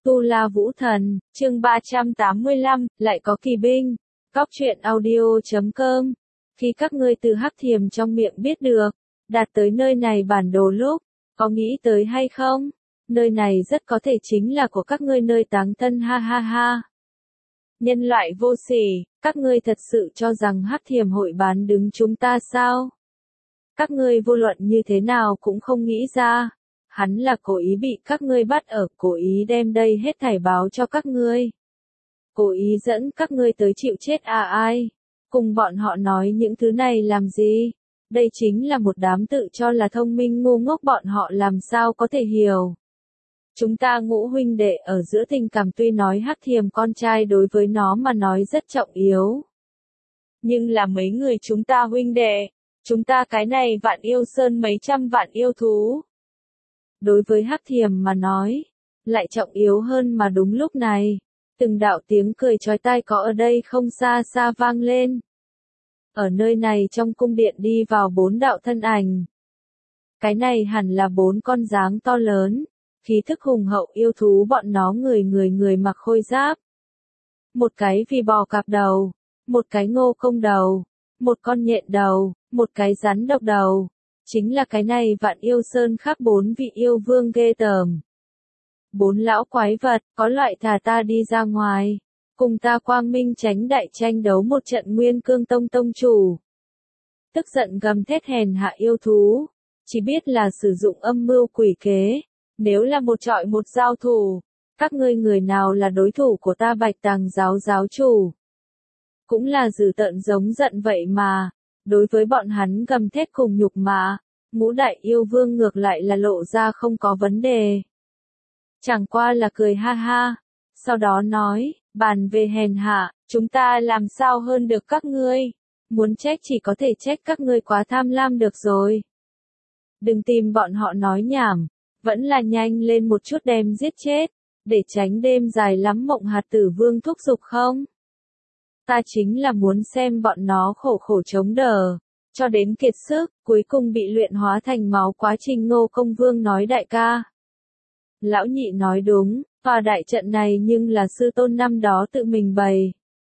Tu La Vũ Thần, chương 385, lại có kỳ binh. Góc truyện audio.com. Khi các ngươi từ Hắc Thiềm trong miệng biết được, đạt tới nơi này bản đồ lúc, có nghĩ tới hay không? Nơi này rất có thể chính là của các ngươi nơi táng thân ha ha ha. Nhân loại vô sỉ, các ngươi thật sự cho rằng Hắc Thiềm hội bán đứng chúng ta sao? Các ngươi vô luận như thế nào cũng không nghĩ ra. Hắn là cố ý bị các ngươi bắt ở, cố ý đem đây hết thảy báo cho các ngươi. Cố ý dẫn các ngươi tới chịu chết à ai? Cùng bọn họ nói những thứ này làm gì? Đây chính là một đám tự cho là thông minh ngu ngốc, bọn họ làm sao có thể hiểu. Chúng ta ngũ huynh đệ ở giữa tình cảm tuy nói Hắc Thiềm con trai đối với nó mà nói rất trọng yếu. Nhưng là mấy người chúng ta huynh đệ, chúng ta cái này vạn yêu sơn mấy trăm vạn yêu thú. Đối với Hắc Thiềm mà nói, lại trọng yếu hơn mà đúng lúc này, từng đạo tiếng cười chói tai có ở đây không xa xa vang lên. Ở nơi này trong cung điện đi vào 4 đạo thân ảnh. Cái này hẳn là 4 con dáng to lớn, khí thức hùng hậu yêu thú, bọn nó người mặc khôi giáp. Một cái vì bò cạp đầu, một cái ngô công đầu, một con nhện đầu, một cái rắn độc đầu. Chính là cái này vạn yêu sơn khác 4 vị yêu vương ghê tởm. 4 lão quái vật, có loại thả ta đi ra ngoài, cùng ta quang minh tránh đại tranh đấu một trận Nguyên Cương Tông tông chủ. Tức giận gầm thét hèn hạ yêu thú, chỉ biết là sử dụng âm mưu quỷ kế, nếu là một trọi một giao thủ, các ngươi người nào là đối thủ của ta Bạch Tàng giáo giáo chủ. Cũng là dữ tợn giống giận vậy mà. Đối với bọn hắn gầm thét cùng nhục mạ, ngũ đại yêu vương ngược lại là lộ ra không có vấn đề. Chẳng qua là cười ha ha, sau đó nói, bàn về hèn hạ, chúng ta làm sao hơn được các ngươi, muốn trách chỉ có thể trách các ngươi quá tham lam được rồi. Đừng tìm bọn họ nói nhảm, vẫn là nhanh lên một chút đem giết chết, để tránh đêm dài lắm mộng hạt tử vương thúc giục không? Ta chính là muốn xem bọn nó khổ khổ chống đỡ, cho đến kiệt sức, cuối cùng bị luyện hóa thành máu. Quá trình Ngô Công Vương nói đại ca. Lão nhị nói đúng, tòa đại trận này nhưng là sư tôn năm đó tự mình bày.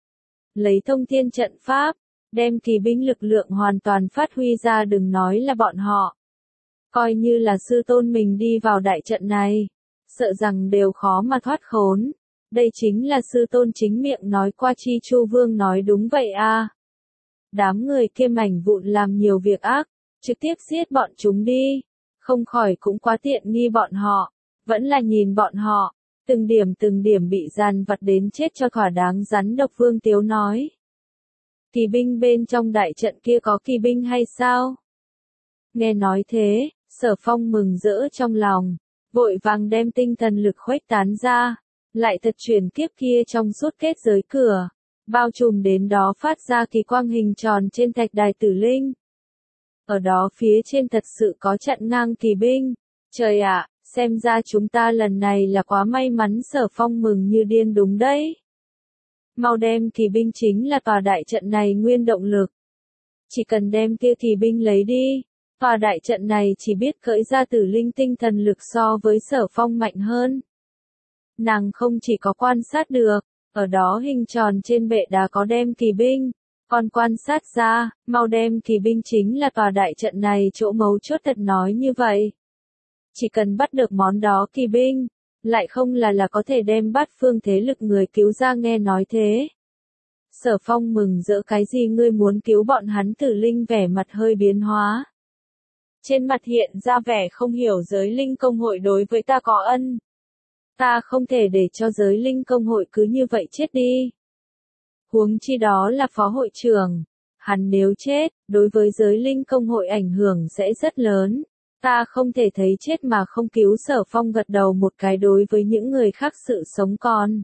Lấy thông thiên trận pháp, đem kỳ binh lực lượng hoàn toàn phát huy ra, đừng nói là bọn họ. Coi như là sư tôn mình đi vào đại trận này, sợ rằng đều khó mà thoát khốn. Đây chính là sư tôn chính miệng nói qua, Chi Chu Vương nói đúng vậy à. Đám người kia mảnh vụn làm nhiều việc ác, trực tiếp giết bọn chúng đi, không khỏi cũng quá tiện nghi bọn họ, vẫn là nhìn bọn họ, từng điểm bị dàn vặt đến chết cho thỏa đáng. Rắn độc Vương Tiếu nói. Kỳ binh bên trong đại trận kia có kỳ binh hay sao? Nghe nói thế, Sở Phong mừng rỡ trong lòng, vội vàng đem tinh thần lực khuếch tán ra. Lại thật chuyển kiếp kia trong suốt kết giới cửa, bao trùm đến đó phát ra kỳ quang hình tròn trên thạch đài tử linh. Ở đó phía trên thật sự có chặn ngang kỳ binh. Trời ạ, xem ra chúng ta lần này là quá may mắn. Sở Phong mừng như điên. Đúng đấy. Mau đem kỳ binh chính là tòa đại trận này nguyên động lực. Chỉ cần đem kia kỳ binh lấy đi, tòa đại trận này chỉ biết khởi ra tử linh tinh thần lực so với Sở Phong mạnh hơn. Nàng không chỉ có quan sát được, ở đó hình tròn trên bệ đá có đem kỳ binh, còn quan sát ra, mau đem kỳ binh chính là tòa đại trận này chỗ mấu chốt. Thật nói như vậy, chỉ cần bắt được món đó kỳ binh, lại không là có thể đem bát phương thế lực người cứu ra. Nghe nói thế, Sở Phong mừng rỡ. Cái gì ngươi muốn cứu bọn hắn? Tử linh vẻ mặt hơi biến hóa, trên mặt hiện ra vẻ không hiểu. Giới linh công hội đối với ta có ân. Ta không thể để cho giới linh công hội cứ như vậy chết đi. Huống chi đó là phó hội trưởng. Hắn nếu chết, đối với giới linh công hội ảnh hưởng sẽ rất lớn. Ta không thể thấy chết mà không cứu. Sở Phong gật đầu một cái. Đối với những người khác sự sống còn,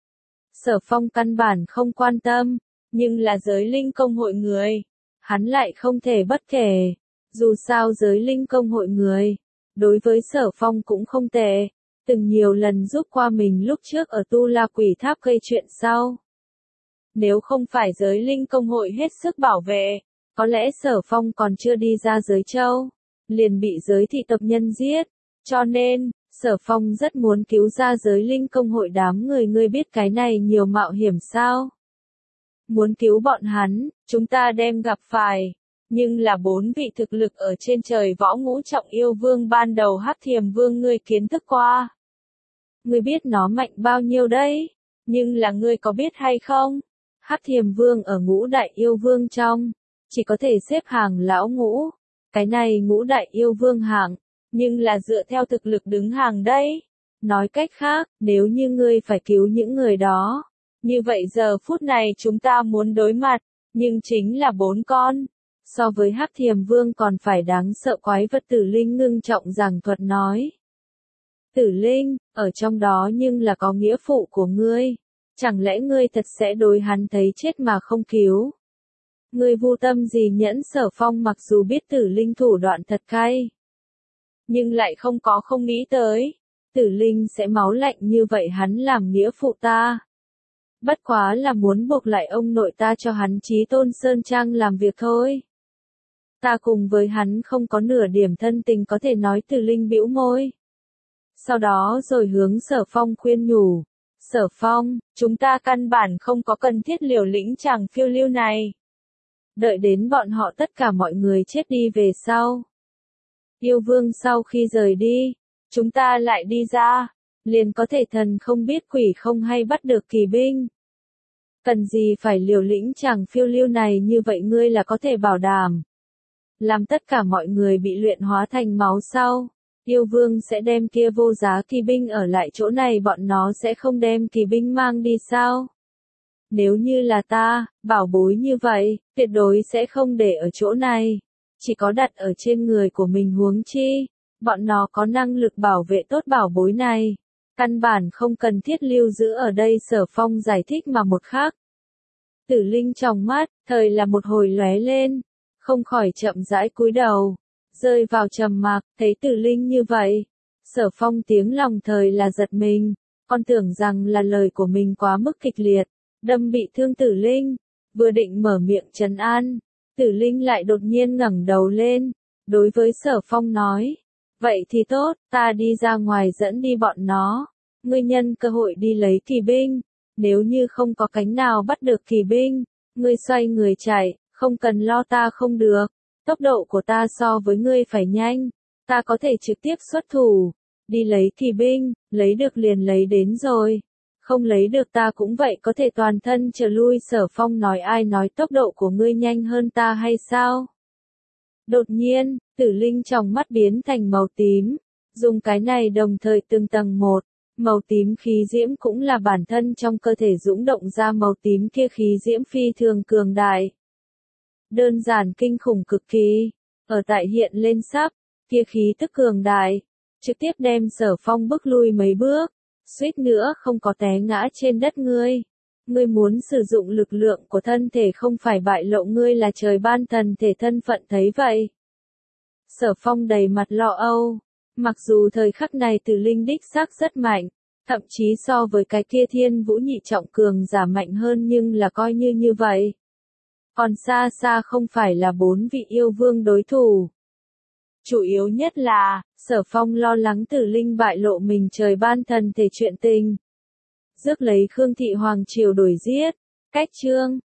Sở Phong căn bản không quan tâm. Nhưng là giới linh công hội người, hắn lại không thể bất kể. Dù sao giới linh công hội người, đối với Sở Phong cũng không tệ. Từng nhiều lần giúp qua mình lúc trước ở Tu La Quỷ Tháp gây chuyện sau. Nếu không phải giới linh công hội hết sức bảo vệ, có lẽ Sở Phong còn chưa đi ra giới châu, liền bị giới thị tộc nhân giết. Cho nên, Sở Phong rất muốn cứu ra giới linh công hội đám người, ngươi biết cái này nhiều mạo hiểm sao? Muốn cứu bọn hắn, chúng ta đem gặp phải. Nhưng là 4 vị thực lực ở trên trời võ ngũ trọng yêu vương ban đầu Hắc Thiềm Vương ngươi kiến thức qua. Ngươi biết nó mạnh bao nhiêu đấy, nhưng là ngươi có biết hay không? Hắc Thiềm Vương ở ngũ đại yêu vương trong, chỉ có thể xếp hàng lão ngũ. Cái này ngũ đại yêu vương hạng, nhưng là dựa theo thực lực đứng hàng đấy. Nói cách khác, nếu như ngươi phải cứu những người đó, như vậy giờ phút này chúng ta muốn đối mặt, nhưng chính là 4 con. So với Hắc Thiềm Vương còn phải đáng sợ quái vật. Tử Linh ngưng trọng giảng thuật nói. Tử Linh, ở trong đó nhưng là có nghĩa phụ của ngươi. Chẳng lẽ ngươi thật sẽ đối hắn thấy chết mà không cứu? Ngươi vô tâm gì nhẫn? Sở Phong mặc dù biết Tử Linh thủ đoạn thật cay, nhưng lại không nghĩ tới. Tử Linh sẽ máu lạnh như vậy, hắn làm nghĩa phụ ta. Bất quá là muốn buộc lại ông nội ta cho hắn Chí Tôn Sơn Trang làm việc thôi. Ta cùng với hắn không có nửa điểm thân tình, có thể nói. Tử Linh bĩu môi. Sau đó rồi hướng Sở Phong khuyên nhủ. Sở Phong, chúng ta căn bản không có cần thiết liều lĩnh chàng phiêu lưu này. Đợi đến bọn họ tất cả mọi người chết đi về sau. Yêu vương sau khi rời đi, chúng ta lại đi ra, liền có thể thần không biết quỷ không hay bắt được kỳ binh. Cần gì phải liều lĩnh chàng phiêu lưu này? Như vậy ngươi là có thể bảo đảm làm tất cả mọi người bị luyện hóa thành máu sau, yêu vương sẽ đem kia vô giá kỳ binh ở lại chỗ này, bọn nó sẽ không đem kỳ binh mang đi sao? Nếu như là ta, bảo bối như vậy, tuyệt đối sẽ không để ở chỗ này, chỉ có đặt ở trên người của mình, huống chi bọn nó có năng lực bảo vệ tốt bảo bối này, căn bản không cần thiết lưu giữ ở đây. Sở Phong giải thích. Mà một khác, Tử Linh trong mắt thời là một hồi lóe lên, không khỏi chậm rãi cúi đầu, rơi vào trầm mặc. Thấy Tử Linh như vậy, Sở Phong tiếng lòng thời là giật mình, còn tưởng rằng là lời của mình quá mức kịch liệt, đâm bị thương Tử Linh. Vừa định mở miệng trấn an, Tử Linh lại đột nhiên ngẩng đầu lên, đối với Sở Phong nói. Vậy thì tốt, ta đi ra ngoài dẫn đi bọn nó, ngươi nhân cơ hội đi lấy kỳ binh, nếu như không có cánh nào bắt được kỳ binh, ngươi xoay người chạy, không cần lo, ta không được, tốc độ của ta so với ngươi phải nhanh, ta có thể trực tiếp xuất thủ, đi lấy kỳ binh, lấy được liền lấy đến rồi, không lấy được ta cũng vậy có thể toàn thân trở lui. Sở Phong nói. Ai nói tốc độ của ngươi nhanh hơn ta hay sao? Đột nhiên, Tử Linh trong mắt biến thành màu tím, dùng cái này đồng thời từng tầng một, màu tím khí diễm cũng là bản thân trong cơ thể dũng động ra màu tím kia khí diễm phi thường cường đại. Đơn giản kinh khủng cực kỳ, ở tại hiện lên sắc, kia khí tức cường đại, trực tiếp đem Sở Phong bước lui mấy bước, suýt nữa không có té ngã trên đất. Ngươi muốn sử dụng lực lượng của thân thể, không phải bại lộ ngươi là trời ban thần thể thân phận. Thấy vậy, Sở Phong đầy mặt lo âu, mặc dù thời khắc này Tử Linh đích xác rất mạnh, thậm chí so với cái kia Thiên Vũ nhị trọng cường giả mạnh hơn, nhưng là coi như vậy, còn xa xa không phải là 4 vị yêu vương đối thủ. Chủ yếu nhất là, Sở Phong lo lắng Tử Linh bại lộ mình trời ban thần thể chuyện tình. Rước lấy Khương Thị Hoàng Triều đuổi giết. Cách chương